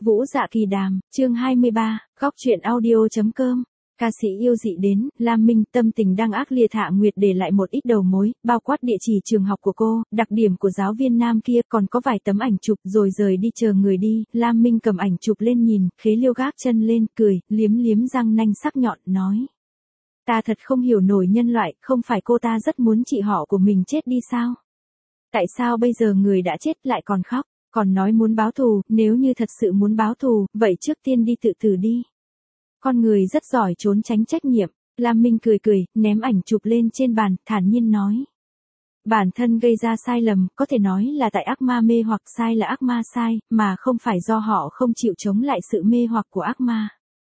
Vũ Dạ Kỳ Đàm, chương 23, góc truyện audio.com. Ca sĩ yêu dị đến, Lam Minh tâm tình đang ác liệt. Hạ Nguyệt để lại một ít đầu mối, bao quát địa chỉ trường học của cô, đặc điểm của giáo viên nam kia, còn có vài tấm ảnh chụp, rồi rời đi chờ người đi. Lam Minh cầm ảnh chụp lên nhìn, Khế Liêu gác chân lên, cười, liếm liếm răng nanh sắc nhọn, nói. Ta thật không hiểu nổi nhân loại, không phải cô ta rất muốn chị họ của mình chết đi sao? Tại sao bây giờ người đã chết lại còn khóc, còn nói muốn báo thù? Nếu như thật sự muốn báo thù, vậy trước tiên đi tự tử đi. Con người rất giỏi trốn tránh trách nhiệm. Lam Minh cười cười, ném ảnh chụp lên trên bàn, thản nhiên nói. Bản thân gây ra sai lầm, có thể nói là tại ác ma mê hoặc, sai là ác ma sai, mà không phải do họ không chịu chống lại sự mê hoặc của ác ma.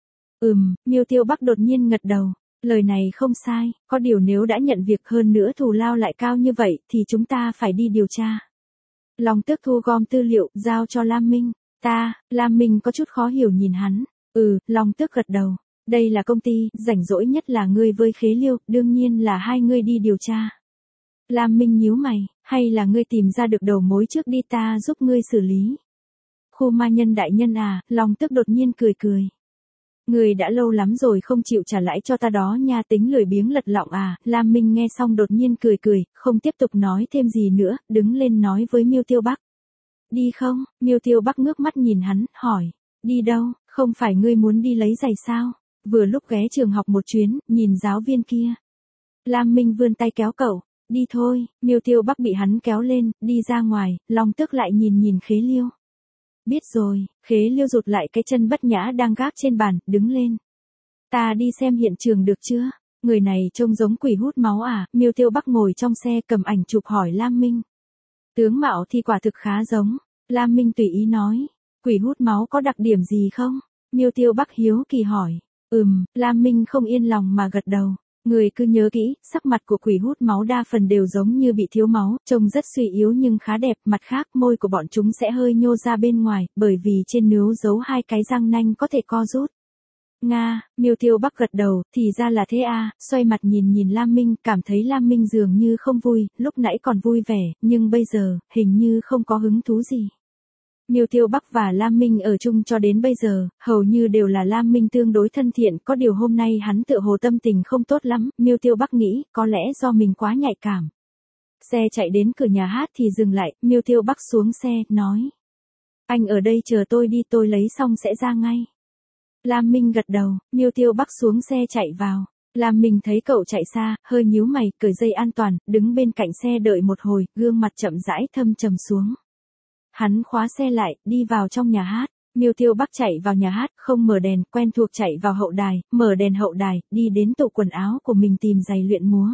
Miêu Tiêu Bắc đột nhiên gật đầu. Lời này không sai, có điều nếu đã nhận việc, hơn nữa thù lao lại cao như vậy, thì chúng ta phải đi điều tra. Long Tước thu gom tư liệu, giao cho Lam Minh. Lam Minh có chút khó hiểu nhìn hắn. Long Tước gật đầu. Đây là công ty, rảnh rỗi nhất là ngươi với Khế Liêu, đương nhiên là hai ngươi đi điều tra. Lam Minh nhíu mày, hay là ngươi tìm ra được đầu mối trước đi, ta giúp ngươi xử lý. Khu ma nhân đại nhân à, Long Tước đột nhiên cười cười. Người đã lâu lắm rồi không chịu trả lãi cho ta đó nha, tính lười biếng lật lọng à. Lam Minh nghe xong đột nhiên cười cười, không tiếp tục nói thêm gì nữa, đứng lên nói với Miêu Tiêu Bắc. Đi không? Miêu Tiêu Bắc ngước mắt nhìn hắn, hỏi. Đi đâu? Không phải ngươi muốn đi lấy giày sao? Vừa lúc ghé trường học một chuyến, nhìn giáo viên kia. Lam Minh vươn tay kéo cậu. Đi thôi. Miêu Tiêu Bắc bị hắn kéo lên, đi ra ngoài. Long Tước lại nhìn Khế Liêu. Biết rồi. Khế Liêu rụt lại cái chân bất nhã đang gác trên bàn, đứng lên. Ta đi xem hiện trường được chưa? Người này trông giống quỷ hút máu à? Miêu Tiêu Bắc ngồi trong xe cầm ảnh chụp hỏi Lam Minh. Tướng mạo thì quả thực khá giống. Lam Minh tùy ý nói. Quỷ hút máu có đặc điểm gì không? Miêu Tiêu Bắc hiếu kỳ hỏi. Lam Minh không yên lòng mà gật đầu. Người cứ nhớ kỹ, sắc mặt của quỷ hút máu đa phần đều giống như bị thiếu máu, trông rất suy yếu nhưng khá đẹp. Mặt khác, môi của bọn chúng sẽ hơi nhô ra bên ngoài, bởi vì trên nướu giấu hai cái răng nanh có thể co rút. Nga, Miêu Tiêu Bắc gật đầu, thì ra là thế à. Xoay mặt nhìn Lam Minh, cảm thấy Lam Minh dường như không vui, lúc nãy còn vui vẻ, nhưng bây giờ, hình như không có hứng thú gì. Miêu Tiêu Bắc và Lam Minh ở chung cho đến bây giờ, hầu như đều là Lam Minh tương đối thân thiện, có điều hôm nay hắn tựa hồ tâm tình không tốt lắm. Miêu Tiêu Bắc nghĩ, có lẽ do mình quá nhạy cảm. Xe chạy đến cửa nhà hát thì dừng lại, Miêu Tiêu Bắc xuống xe, nói. Anh ở đây chờ tôi đi, tôi lấy xong sẽ ra ngay. Lam Minh gật đầu, Miêu Tiêu Bắc xuống xe chạy vào. Lam Minh thấy cậu chạy xa, hơi nhíu mày, cởi dây an toàn, đứng bên cạnh xe đợi một hồi, gương mặt chậm rãi thâm trầm xuống. Hắn khóa xe lại, đi vào trong nhà hát. Miêu Tiêu Bắc chạy vào nhà hát, không mở đèn, quen thuộc chạy vào hậu đài, mở đèn hậu đài, đi đến tủ quần áo của mình tìm giày luyện múa.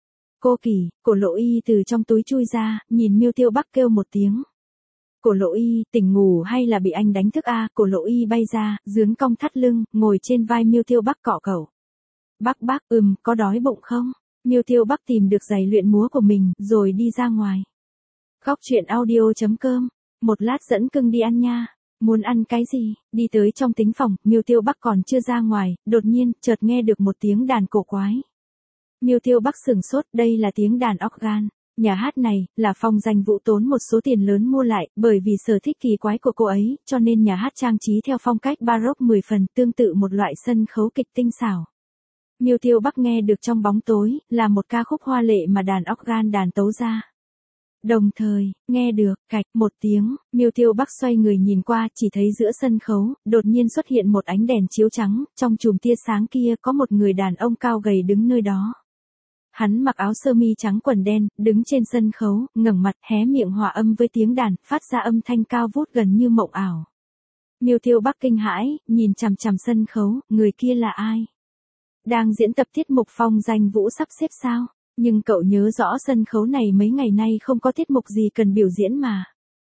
Cô Kỳ, Cổ Lộ Y từ trong túi chui ra, nhìn Miêu Tiêu Bắc kêu một tiếng. Cổ Lộ Y, tỉnh ngủ hay là bị anh đánh thức à? Cổ Lộ Y bay ra, dướn cong thắt lưng, ngồi trên vai Miêu Tiêu Bắc cọ cậu. Bắc, có đói bụng không? Miêu Tiêu Bắc tìm được giày luyện múa của mình, rồi đi ra ngoài. Góc truyện audio.com. Một lát dẫn cưng đi ăn nha. Muốn ăn cái gì? Đi tới trong tính phòng, Miêu Tiêu Bắc còn chưa ra ngoài, đột nhiên, chợt nghe được một tiếng đàn cổ quái. Miêu Tiêu Bắc sửng sốt, đây là tiếng đàn organ. Nhà hát này, là Phong Danh Vũ tốn một số tiền lớn mua lại, bởi vì sở thích kỳ quái của cô ấy, cho nên nhà hát trang trí theo phong cách baroque 10 phần, tương tự một loại sân khấu kịch tinh xảo. Miêu Tiêu Bắc nghe được trong bóng tối, là một ca khúc hoa lệ mà đàn organ đàn tấu ra. Đồng thời, nghe được, cạch, một tiếng, Miêu Tiêu Bắc xoay người nhìn qua, chỉ thấy giữa sân khấu, đột nhiên xuất hiện một ánh đèn chiếu trắng, trong chùm tia sáng kia có một người đàn ông cao gầy đứng nơi đó. Hắn mặc áo sơ mi trắng quần đen, đứng trên sân khấu, ngẩng mặt, hé miệng hòa âm với tiếng đàn, phát ra âm thanh cao vút gần như mộng ảo. Miêu Tiêu Bắc kinh hãi, nhìn chằm chằm sân khấu, người kia là ai? Đang diễn tập tiết mục Phong Danh Vũ sắp xếp sao? Nhưng cậu nhớ rõ sân khấu này mấy ngày nay không có tiết mục gì cần biểu diễn mà.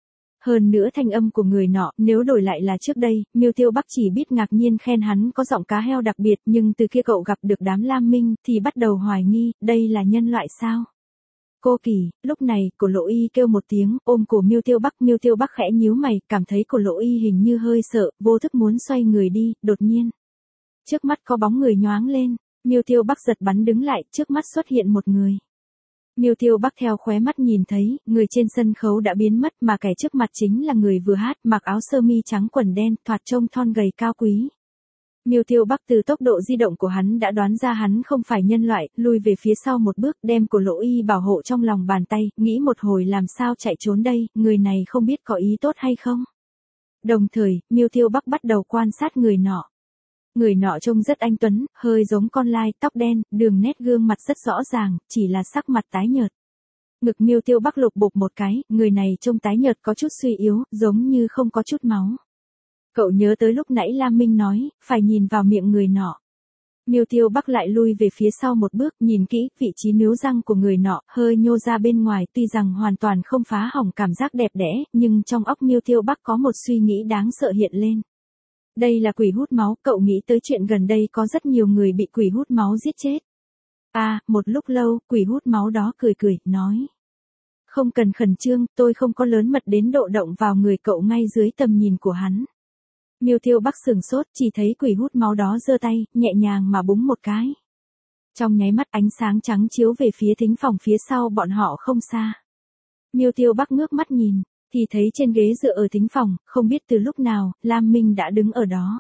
Hơn nữa thanh âm của người nọ, nếu đổi lại là trước đây, Miêu Tiêu Bắc chỉ biết ngạc nhiên khen hắn có giọng cá heo đặc biệt, nhưng từ kia cậu gặp được đám Lam Minh, thì bắt đầu hoài nghi, đây là nhân loại sao? Cô Kỳ, lúc này, Cổ Lộ Y kêu một tiếng, ôm cổ Miêu Tiêu Bắc khẽ nhíu mày, cảm thấy Cổ Lộ Y hình như hơi sợ, vô thức muốn xoay người đi, đột nhiên. Trước mắt có bóng người nhoáng lên. Miêu Tiêu Bắc giật bắn đứng lại, trước mắt xuất hiện một người. Miêu Tiêu Bắc theo khóe mắt nhìn thấy, người trên sân khấu đã biến mất mà kẻ trước mặt chính là người vừa hát, mặc áo sơ mi trắng quần đen, thoạt trông thon gầy cao quý. Miêu Tiêu Bắc từ tốc độ di động của hắn đã đoán ra hắn không phải nhân loại, lùi về phía sau một bước, đem cổ Lỗ Y bảo hộ trong lòng bàn tay, nghĩ một hồi làm sao chạy trốn đây, người này không biết có ý tốt hay không. Đồng thời, Miêu Tiêu Bắc bắt đầu quan sát người nọ. Người nọ trông rất anh tuấn, hơi giống con lai, tóc đen, đường nét gương mặt rất rõ ràng, chỉ là sắc mặt tái nhợt. Ngực Miêu Tiêu Bắc lục bục một cái, người này trông tái nhợt có chút suy yếu, giống như không có chút máu. Cậu nhớ tới lúc nãy Lam Minh nói, phải nhìn vào miệng người nọ. Miêu Tiêu Bắc lại lui về phía sau một bước, nhìn kỹ, vị trí níu răng của người nọ, hơi nhô ra bên ngoài, tuy rằng hoàn toàn không phá hỏng cảm giác đẹp đẽ, nhưng trong óc Miêu Tiêu Bắc có một suy nghĩ đáng sợ hiện lên. Đây là quỷ hút máu, cậu nghĩ tới chuyện gần đây có rất nhiều người bị quỷ hút máu giết chết. Một lúc lâu, quỷ hút máu đó cười cười, nói. Không cần khẩn trương, tôi không có lớn mật đến độ động vào người cậu ngay dưới tầm nhìn của hắn. Miêu Tiêu Bắc sừng sốt, chỉ thấy quỷ hút máu đó giơ tay, nhẹ nhàng mà búng một cái. Trong nháy mắt ánh sáng trắng chiếu về phía thính phòng phía sau bọn họ không xa. Miêu Tiêu Bắc ngước mắt nhìn, thì thấy trên ghế dựa ở thính phòng, không biết từ lúc nào, Lam Minh đã đứng ở đó.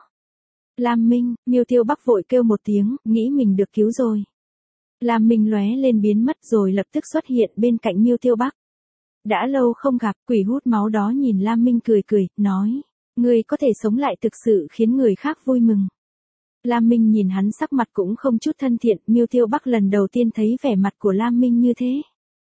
Lam Minh, Miêu Tiêu Bắc vội kêu một tiếng, nghĩ mình được cứu rồi. Lam Minh lóe lên biến mất rồi lập tức xuất hiện bên cạnh Miêu Tiêu Bắc. Đã lâu không gặp, quỷ hút máu đó nhìn Lam Minh cười cười, nói. Người có thể sống lại thực sự khiến người khác vui mừng. Lam Minh nhìn hắn sắc mặt cũng không chút thân thiện, Miêu Tiêu Bắc lần đầu tiên thấy vẻ mặt của Lam Minh như thế.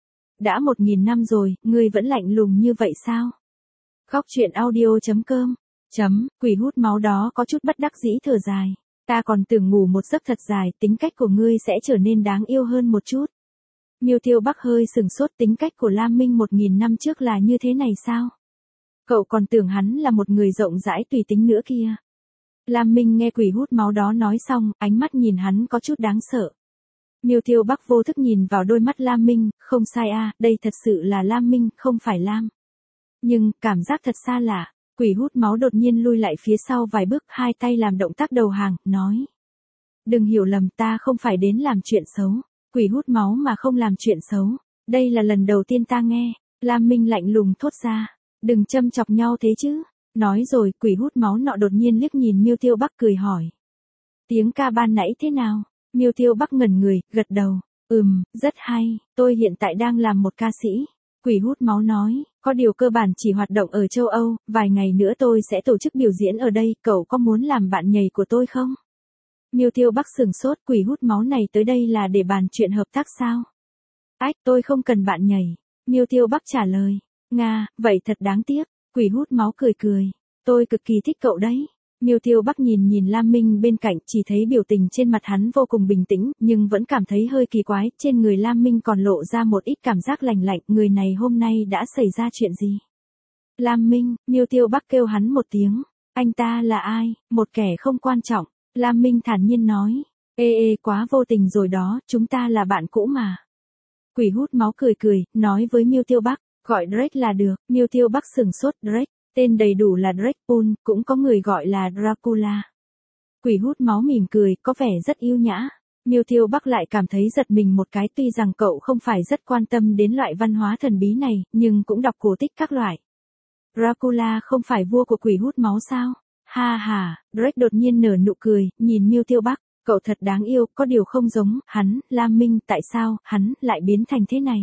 Đã 1000 năm rồi, ngươi vẫn lạnh lùng như vậy sao? Góc truyện audio.com. Quỷ hút máu đó có chút bất đắc dĩ thở dài. Ta còn tưởng ngủ một giấc thật dài, tính cách của ngươi sẽ trở nên đáng yêu hơn một chút. Miêu Tiêu Bắc hơi sừng sốt, tính cách của Lam Minh 1000 năm trước là như thế này sao? Cậu còn tưởng hắn là một người rộng rãi tùy tính nữa kia. Lam Minh nghe quỷ hút máu đó nói xong, ánh mắt nhìn hắn có chút đáng sợ. Miêu Tiêu Bắc vô thức nhìn vào đôi mắt Lam Minh, không sai đây thật sự là Lam Minh, không phải Lam. Nhưng, cảm giác thật xa lạ, quỷ hút máu đột nhiên lui lại phía sau vài bước, hai tay làm động tác đầu hàng, nói. Đừng hiểu lầm, ta không phải đến làm chuyện xấu, quỷ hút máu mà không làm chuyện xấu, đây là lần đầu tiên ta nghe. Lam Minh lạnh lùng thốt ra. Đừng châm chọc nhau thế chứ. Nói rồi, quỷ hút máu nọ đột nhiên liếc nhìn Miêu Tiêu Bắc cười hỏi. Tiếng ca ban nãy thế nào? Miêu Tiêu Bắc ngẩn người, gật đầu. Rất hay, tôi hiện tại đang làm một ca sĩ. Quỷ hút máu nói, có điều cơ bản chỉ hoạt động ở châu Âu, vài ngày nữa tôi sẽ tổ chức biểu diễn ở đây, cậu có muốn làm bạn nhảy của tôi không? Miêu Tiêu Bắc sừng sốt, quỷ hút máu này tới đây là để bàn chuyện hợp tác sao? Tôi không cần bạn nhảy. Miêu Tiêu Bắc trả lời. Nga, vậy thật đáng tiếc. Quỷ hút máu cười cười. Tôi cực kỳ thích cậu đấy. Miêu Tiêu Bắc nhìn Lam Minh bên cạnh, chỉ thấy biểu tình trên mặt hắn vô cùng bình tĩnh, nhưng vẫn cảm thấy hơi kỳ quái, trên người Lam Minh còn lộ ra một ít cảm giác lạnh lạnh, người này hôm nay đã xảy ra chuyện gì? Lam Minh, Miêu Tiêu Bắc kêu hắn một tiếng. Anh ta là ai? Một kẻ không quan trọng. Lam Minh thản nhiên nói. Quá vô tình rồi đó, chúng ta là bạn cũ mà. Quỷ hút máu cười cười, nói với Miêu Tiêu Bắc. Gọi Drake là được. Miêu Tiêu Bắc sừng sốt. Drake, tên đầy đủ là Drake Pool, cũng có người gọi là Dracula. Quỷ hút máu mỉm cười, có vẻ rất yêu nhã. Miêu Tiêu Bắc lại cảm thấy giật mình một cái, tuy rằng cậu không phải rất quan tâm đến loại văn hóa thần bí này, nhưng cũng đọc cổ tích các loại. Dracula không phải vua của quỷ hút máu sao? Ha ha, Drake đột nhiên nở nụ cười, nhìn Miêu Tiêu Bắc, cậu thật đáng yêu, có điều không giống, hắn, Lam Minh, tại sao, hắn, lại biến thành thế này?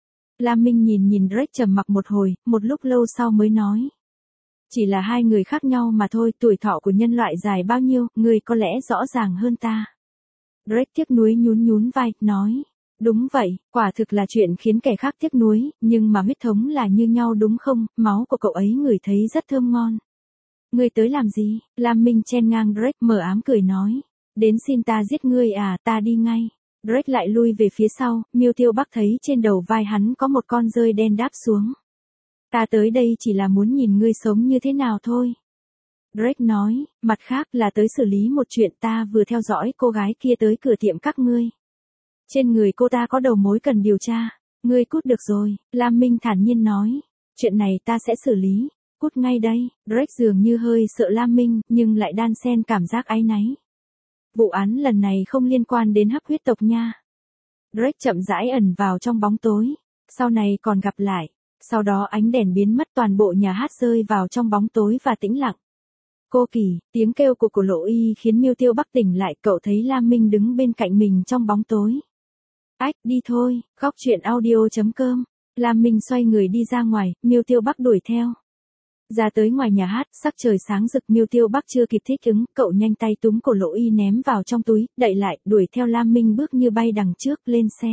Lam Minh nhìn Drake trầm mặc một hồi, một lúc lâu sau mới nói. Chỉ là hai người khác nhau mà thôi, tuổi thọ của nhân loại dài bao nhiêu, người có lẽ rõ ràng hơn ta. Drake tiếc nuối nhún vai, nói. Đúng vậy, quả thực là chuyện khiến kẻ khác tiếc nuối, nhưng mà huyết thống là như nhau đúng không, máu của cậu ấy ngửi thấy rất thơm ngon. Ngươi tới làm gì? Lam Minh chen ngang Drake, mờ ám cười nói. Đến xin ta giết ngươi à, ta đi ngay. Drake lại lui về phía sau, Miêu Tiêu Bắc thấy trên đầu vai hắn có một con dơi đen đáp xuống. Ta tới đây chỉ là muốn nhìn ngươi sống như thế nào thôi. Drake nói, mặt khác là tới xử lý một chuyện, ta vừa theo dõi cô gái kia tới cửa tiệm các ngươi. Trên người cô ta có đầu mối cần điều tra. Ngươi cút được rồi, Lam Minh thản nhiên nói. Chuyện này ta sẽ xử lý. Cút ngay đây. Drake dường như hơi sợ Lam Minh, nhưng lại đan xen cảm giác áy náy. Vụ án lần này không liên quan đến Hắc huyết tộc nha. Drake chậm rãi ẩn vào trong bóng tối. Sau này còn gặp lại. Sau đó ánh đèn biến mất, toàn bộ nhà hát rơi vào trong bóng tối và tĩnh lặng. Cô Kỳ, tiếng kêu của cổ Lộ Y khiến Miêu Tiêu Bắc tỉnh lại, cậu thấy Lam Minh đứng bên cạnh mình trong bóng tối. Ách, đi thôi, góc chuyện audio.com. Lam Minh xoay người đi ra ngoài, Miêu Tiêu Bắc đuổi theo. Ra tới ngoài nhà hát, sắc trời sáng rực, Miêu Tiêu Bắc chưa kịp thích ứng, cậu nhanh tay túm cổ Lộ Y ném vào trong túi, đậy lại, đuổi theo Lam Minh bước như bay đằng trước, lên xe.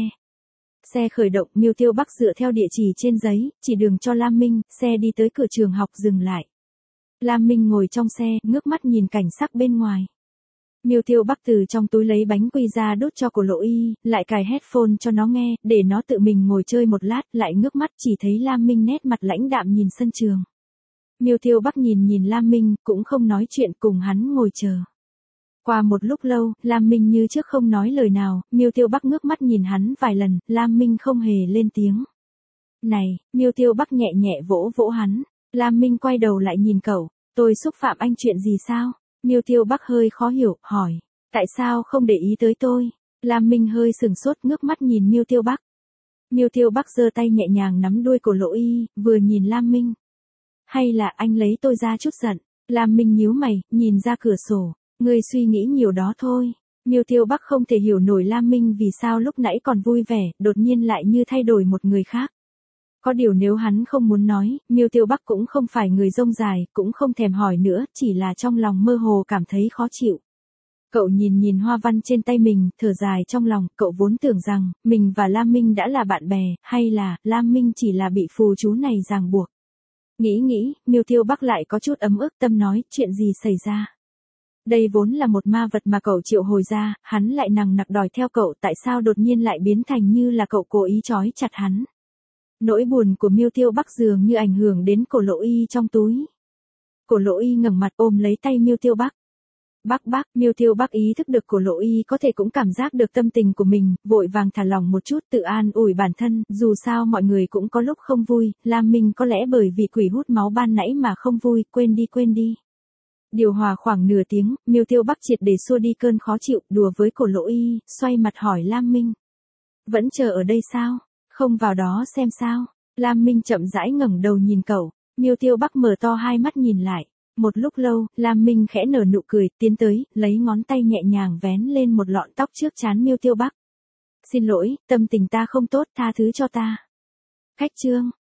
Xe khởi động, Miêu Tiêu Bắc dựa theo địa chỉ trên giấy, chỉ đường cho Lam Minh, xe đi tới cửa trường học dừng lại. Lam Minh ngồi trong xe, ngước mắt nhìn cảnh sắc bên ngoài. Miêu Tiêu Bắc từ trong túi lấy bánh quy ra đút cho cổ Lộ Y, lại cài headphone cho nó nghe, để nó tự mình ngồi chơi một lát, lại ngước mắt chỉ thấy Lam Minh nét mặt lãnh đạm nhìn sân trường. Miêu Tiêu Bắc nhìn Lam Minh, cũng không nói chuyện, cùng hắn ngồi chờ. Qua một lúc lâu, Lam Minh như trước không nói lời nào, Miêu Tiêu Bắc ngước mắt nhìn hắn vài lần, Lam Minh không hề lên tiếng. Này, Miêu Tiêu Bắc nhẹ nhẹ vỗ vỗ hắn. Lam Minh quay đầu lại nhìn cậu, tôi xúc phạm anh chuyện gì sao? Miêu Tiêu Bắc hơi khó hiểu, hỏi, tại sao không để ý tới tôi? Lam Minh hơi sừng sốt, ngước mắt nhìn Miêu Tiêu Bắc. Miêu Tiêu Bắc giơ tay nhẹ nhàng nắm đuôi cổ Lộ Y, vừa nhìn Lam Minh. Hay là anh lấy tôi ra chút giận? Lam Minh nhíu mày, nhìn ra cửa sổ, ngươi suy nghĩ nhiều đó thôi. Miêu Tiêu Bắc không thể hiểu nổi Lam Minh vì sao lúc nãy còn vui vẻ, đột nhiên lại như thay đổi một người khác. Có điều nếu hắn không muốn nói, Miêu Tiêu Bắc cũng không phải người rông dài, cũng không thèm hỏi nữa, chỉ là trong lòng mơ hồ cảm thấy khó chịu. Cậu nhìn hoa văn trên tay mình, thở dài trong lòng, cậu vốn tưởng rằng, mình và Lam Minh đã là bạn bè, hay là, Lam Minh chỉ là bị phù chú này ràng buộc. Nghĩ, Miêu Tiêu Bắc lại có chút ấm ức, tâm nói, chuyện gì xảy ra. Đây vốn là một ma vật mà cậu triệu hồi ra, hắn lại nằng nặc đòi theo cậu, tại sao đột nhiên lại biến thành như là cậu cố ý trói chặt hắn. Nỗi buồn của Miêu Tiêu Bắc dường như ảnh hưởng đến cổ Lộ Y trong túi. Cổ Lộ Y ngẩng mặt ôm lấy tay Miêu Tiêu Bắc. Bác, Miêu Tiêu Bắc ý thức được cổ Lộ Y có thể cũng cảm giác được tâm tình của mình, vội vàng thả lỏng một chút, tự an ủi bản thân, dù sao mọi người cũng có lúc không vui, Lam Minh có lẽ bởi vì quỷ hút máu ban nãy mà không vui, quên đi. Điều hòa khoảng nửa tiếng, Miêu Tiêu Bắc triệt để xua đi cơn khó chịu, đùa với cổ Lộ Y, xoay mặt hỏi Lam Minh. Vẫn chờ ở đây sao? Không vào đó xem sao? Lam Minh chậm rãi ngẩng đầu nhìn cậu, Miêu Tiêu Bắc mở to hai mắt nhìn lại. Một lúc lâu, Lam Minh khẽ nở nụ cười, tiến tới, lấy ngón tay nhẹ nhàng vén lên một lọn tóc trước trán Miêu Tiêu Bắc. Xin lỗi, tâm tình ta không tốt, tha thứ cho ta. Khách chương.